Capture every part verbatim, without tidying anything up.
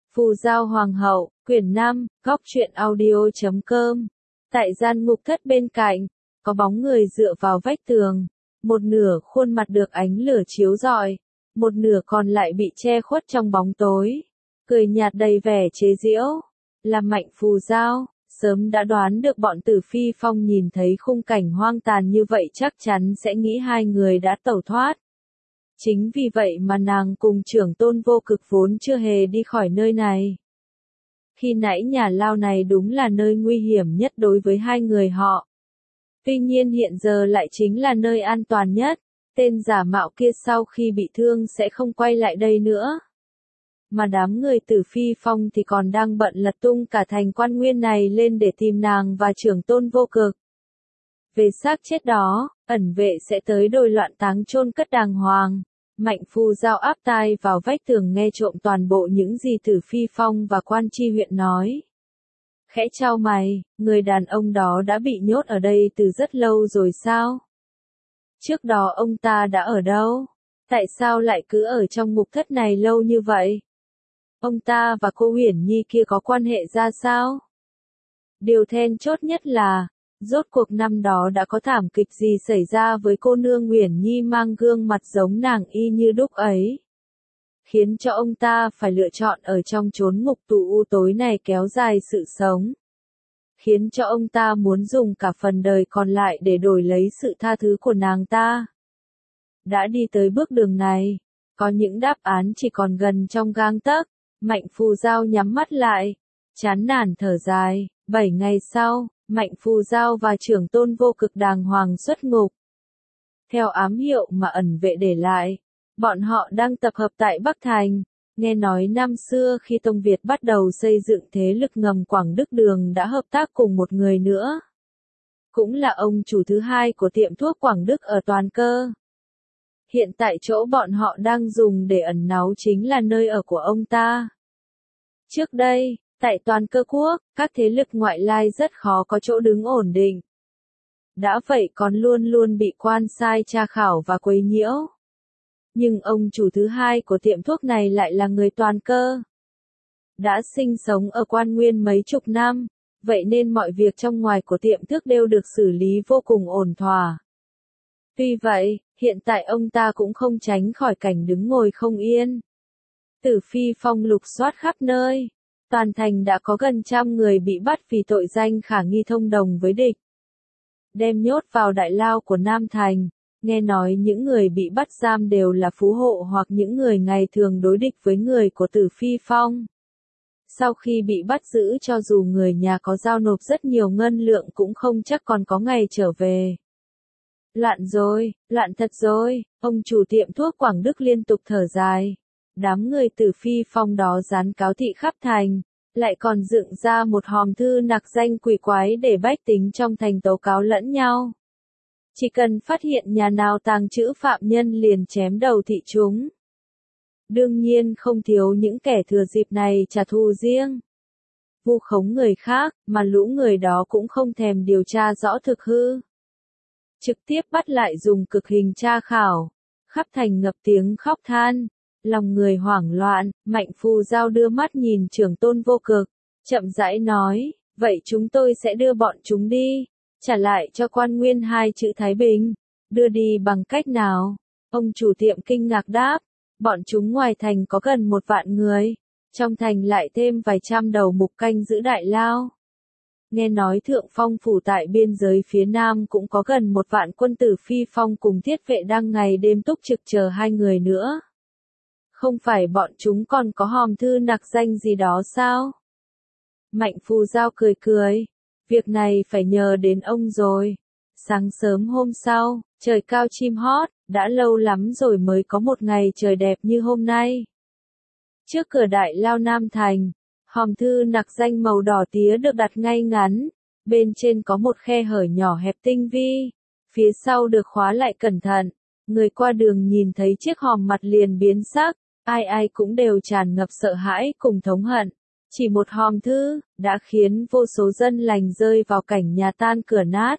Phù Giao Hoàng hậu, quyển năm, góc truyện audio chấm com. Tại gian ngục thất bên cạnh, có bóng người dựa vào vách tường, một nửa khuôn mặt được ánh lửa chiếu rọi, một nửa còn lại bị che khuất trong bóng tối, cười nhạt đầy vẻ chế giễu, là Mạnh Phù Giao. Sớm đã đoán được bọn Tử Phi Phong nhìn thấy khung cảnh hoang tàn như vậy chắc chắn sẽ nghĩ hai người đã tẩu thoát. Chính vì vậy mà nàng cùng trưởng tôn vô cực vốn chưa hề đi khỏi nơi này. Khi nãy nhà lao này đúng là nơi nguy hiểm nhất đối với hai người họ. Tuy nhiên hiện giờ lại chính là nơi an toàn nhất, tên giả mạo kia sau khi bị thương sẽ không quay lại đây nữa. Mà đám người Tử Phi Phong thì còn đang bận lật tung cả thành Quan Nguyên này lên để tìm nàng và trưởng tôn vô cực. Về xác chết đó, ẩn vệ sẽ tới đồi loạn táng chôn cất đàng hoàng. Mạnh Phù Giao áp tai vào vách tường nghe trộm toàn bộ những gì Tử Phi Phong và Quan Chi huyện nói. Khẽ chau mày, người đàn ông đó đã bị nhốt ở đây từ rất lâu rồi sao? Trước đó ông ta đã ở đâu? Tại sao lại cứ ở trong ngục thất này lâu như vậy? Ông ta và cô Uyển Nhi kia có quan hệ ra sao? Điều then chốt nhất là, rốt cuộc năm đó đã có thảm kịch gì xảy ra với cô nương Uyển Nhi mang gương mặt giống nàng y như đúc ấy, khiến cho ông ta phải lựa chọn ở trong chốn ngục tù u tối này kéo dài sự sống, khiến cho ông ta muốn dùng cả phần đời còn lại để đổi lấy sự tha thứ của nàng ta. Đã đi tới bước đường này, có những đáp án chỉ còn gần trong gang tấc. Mạnh Phù Giao nhắm mắt lại, chán nản thở dài. Bảy ngày sau, Mạnh Phù Giao và trưởng tôn vô cực đàng hoàng xuất ngục. Theo ám hiệu mà ẩn vệ để lại, bọn họ đang tập hợp tại Bắc Thành. Nghe nói năm xưa khi Tông Việt bắt đầu xây dựng thế lực ngầm Quảng Đức Đường đã hợp tác cùng một người nữa. Cũng là ông chủ thứ hai của tiệm thuốc Quảng Đức ở Toàn Cơ. Hiện tại chỗ bọn họ đang dùng để ẩn náu chính là nơi ở của ông ta. Trước đây, tại Toàn Cơ quốc, các thế lực ngoại lai rất khó có chỗ đứng ổn định. Đã vậy còn luôn luôn bị quan sai tra khảo và quấy nhiễu. Nhưng ông chủ thứ hai của tiệm thuốc này lại là người Toàn Cơ. Đã sinh sống ở Quan Nguyên mấy chục năm, vậy nên mọi việc trong ngoài của tiệm thuốc đều được xử lý vô cùng ổn thỏa. Tuy vậy, hiện tại ông ta cũng không tránh khỏi cảnh đứng ngồi không yên. Tử Phi Phong lục soát khắp nơi. Toàn thành đã có gần trăm người bị bắt vì tội danh khả nghi thông đồng với địch. Đem nhốt vào đại lao của Nam Thành. Nghe nói những người bị bắt giam đều là phú hộ hoặc những người ngày thường đối địch với người của Tử Phi Phong. Sau khi bị bắt giữ cho dù người nhà có giao nộp rất nhiều ngân lượng cũng không chắc còn có ngày trở về. Loạn rồi, loạn thật rồi, ông chủ tiệm thuốc Quảng Đức liên tục thở dài. Đám người Tử Phi Phong đó dán cáo thị khắp thành, lại còn dựng ra một hòm thư nặc danh quỷ quái để bách tính trong thành tố cáo lẫn nhau. Chỉ cần phát hiện nhà nào tàng trữ phạm nhân liền chém đầu thị chúng. Đương nhiên không thiếu những kẻ thừa dịp này trả thù riêng. Vu khống người khác, mà lũ người đó cũng không thèm điều tra rõ thực hư. Trực tiếp bắt lại dùng cực hình tra khảo. Khắp thành ngập tiếng khóc than. Lòng người hoảng loạn, Mạnh Phù Giao đưa mắt nhìn trưởng tôn vô cực, chậm rãi nói, vậy chúng tôi sẽ đưa bọn chúng đi, trả lại cho Quan Nguyên hai chữ Thái Bình, đưa đi bằng cách nào? Ông chủ tiệm kinh ngạc đáp, bọn chúng ngoài thành có gần một vạn người, trong thành lại thêm vài trăm đầu mục canh giữ đại lao. Nghe nói Thượng Phong phủ tại biên giới phía Nam cũng có gần một vạn quân Tử Phi Phong cùng thiết vệ đang ngày đêm túc trực chờ hai người nữa. Không phải bọn chúng còn có hòm thư nặc danh gì đó sao? Mạnh Phù Giao cười cười. Việc này phải nhờ đến ông rồi. Sáng sớm hôm sau, trời cao chim hót, đã lâu lắm rồi mới có một ngày trời đẹp như hôm nay. Trước cửa đại lao Nam Thành, hòm thư nặc danh màu đỏ tía được đặt ngay ngắn. Bên trên có một khe hở nhỏ hẹp tinh vi. Phía sau được khóa lại cẩn thận. Người qua đường nhìn thấy chiếc hòm mặt liền biến sắc. Ai ai cũng đều tràn ngập sợ hãi cùng thống hận. Chỉ một hòm thư, đã khiến vô số dân lành rơi vào cảnh nhà tan cửa nát.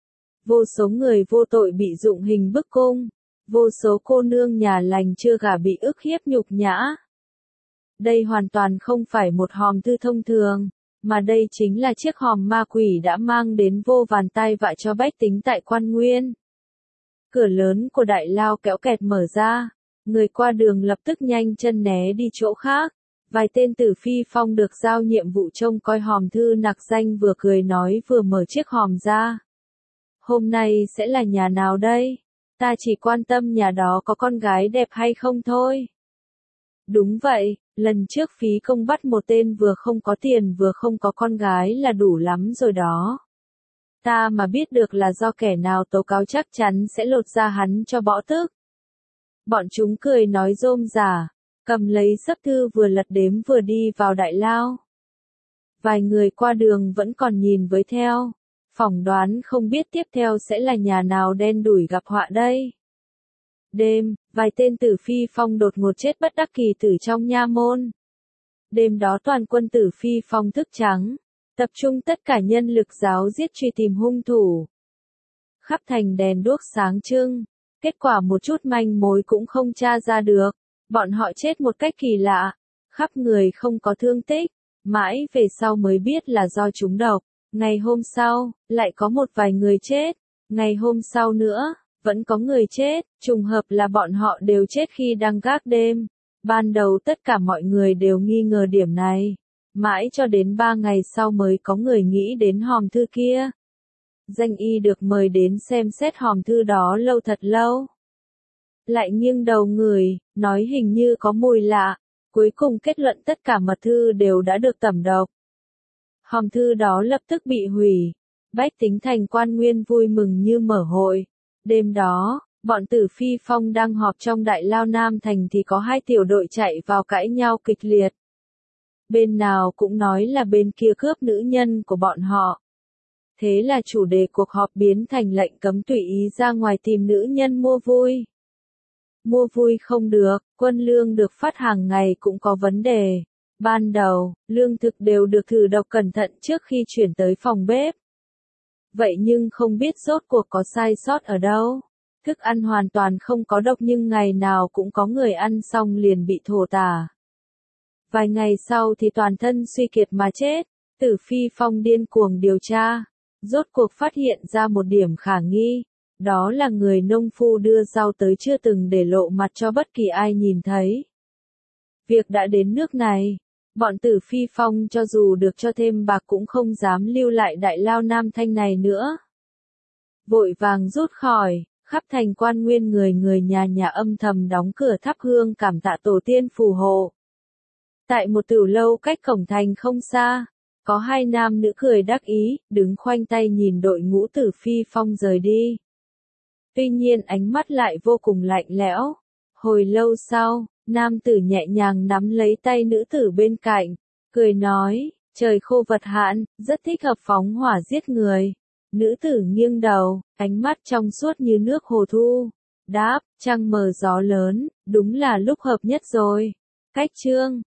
Vô số người vô tội bị dụng hình bức cung. Vô số cô nương nhà lành chưa gả bị ức hiếp nhục nhã. Đây hoàn toàn không phải một hòm thư thông thường, mà đây chính là chiếc hòm ma quỷ đã mang đến vô vàn tai vạ cho bách tính tại Quan Nguyên. Cửa lớn của đại lao kéo kẹt mở ra, người qua đường lập tức nhanh chân né đi chỗ khác. Vài tên tử phi phong được giao nhiệm vụ trông coi hòm thư nặc danh vừa cười nói vừa mở chiếc hòm ra. Hôm nay sẽ là nhà nào đây? Ta chỉ quan tâm nhà đó có con gái đẹp hay không thôi. Đúng vậy, lần trước phí công bắt một tên vừa không có tiền vừa không có con gái là đủ lắm rồi đó. Ta mà biết được là do kẻ nào tố cáo chắc chắn sẽ lột da hắn cho bỏ tức. Bọn chúng cười nói rôm rả, cầm lấy sấp thư vừa lật đếm vừa đi vào đại lao. Vài người qua đường vẫn còn nhìn với theo, phỏng đoán không biết tiếp theo sẽ là nhà nào đen đủi gặp họa đây. Đêm, vài tên tử phi phong đột ngột chết bất đắc kỳ tử trong nha môn. Đêm đó toàn quân tử phi phong thức trắng, tập trung tất cả nhân lực giáo giết truy tìm hung thủ. Khắp thành đèn đuốc sáng trưng, kết quả một chút manh mối cũng không tra ra được. Bọn họ chết một cách kỳ lạ, khắp người không có thương tích, mãi về sau mới biết là do trúng độc. Ngày hôm sau, lại có một vài người chết, ngày hôm sau nữa, vẫn có người chết, trùng hợp là bọn họ đều chết khi đang gác đêm. Ban đầu tất cả mọi người đều nghi ngờ điểm này, mãi cho đến ba ngày sau mới có người nghĩ đến hòm thư kia. Danh y được mời đến xem xét hòm thư đó lâu thật lâu. Lại nghiêng đầu người, nói hình như có mùi lạ, cuối cùng kết luận tất cả mật thư đều đã được tẩm độc. Hòm thư đó lập tức bị hủy, bách tính thành Quan Nguyên vui mừng như mở hội. Đêm đó, bọn tử phi phong đang họp trong đại lao Nam Thành thì có hai tiểu đội chạy vào cãi nhau kịch liệt. Bên nào cũng nói là bên kia cướp nữ nhân của bọn họ. Thế là chủ đề cuộc họp biến thành lệnh cấm tùy ý ra ngoài tìm nữ nhân mua vui. Mua vui không được, quân lương được phát hàng ngày cũng có vấn đề. Ban đầu, lương thực đều được thử độc cẩn thận trước khi chuyển tới phòng bếp. Vậy nhưng không biết rốt cuộc có sai sót ở đâu. Thức ăn hoàn toàn không có độc nhưng ngày nào cũng có người ăn xong liền bị thổ tả. Vài ngày sau thì toàn thân suy kiệt mà chết. Tử phi phong điên cuồng điều tra, rốt cuộc phát hiện ra một điểm khả nghi. Đó là người nông phu đưa rau tới chưa từng để lộ mặt cho bất kỳ ai nhìn thấy. Việc đã đến nước này, bọn tử phi phong cho dù được cho thêm bạc cũng không dám lưu lại đại lao Nam Thanh này nữa. Vội vàng rút khỏi, khắp thành Quan Nguyên người người nhà nhà âm thầm đóng cửa thắp hương cảm tạ tổ tiên phù hộ. Tại một tửu lâu cách cổng thành không xa, có hai nam nữ cười đắc ý, đứng khoanh tay nhìn đội ngũ tử phi phong rời đi. Tuy nhiên ánh mắt lại vô cùng lạnh lẽo. Hồi lâu sau, nam tử nhẹ nhàng nắm lấy tay nữ tử bên cạnh, cười nói, trời khô vật hạn, rất thích hợp phóng hỏa giết người. Nữ tử nghiêng đầu, ánh mắt trong suốt như nước hồ thu. Đáp, trăng mờ gió lớn, đúng là lúc hợp nhất rồi. Cách chương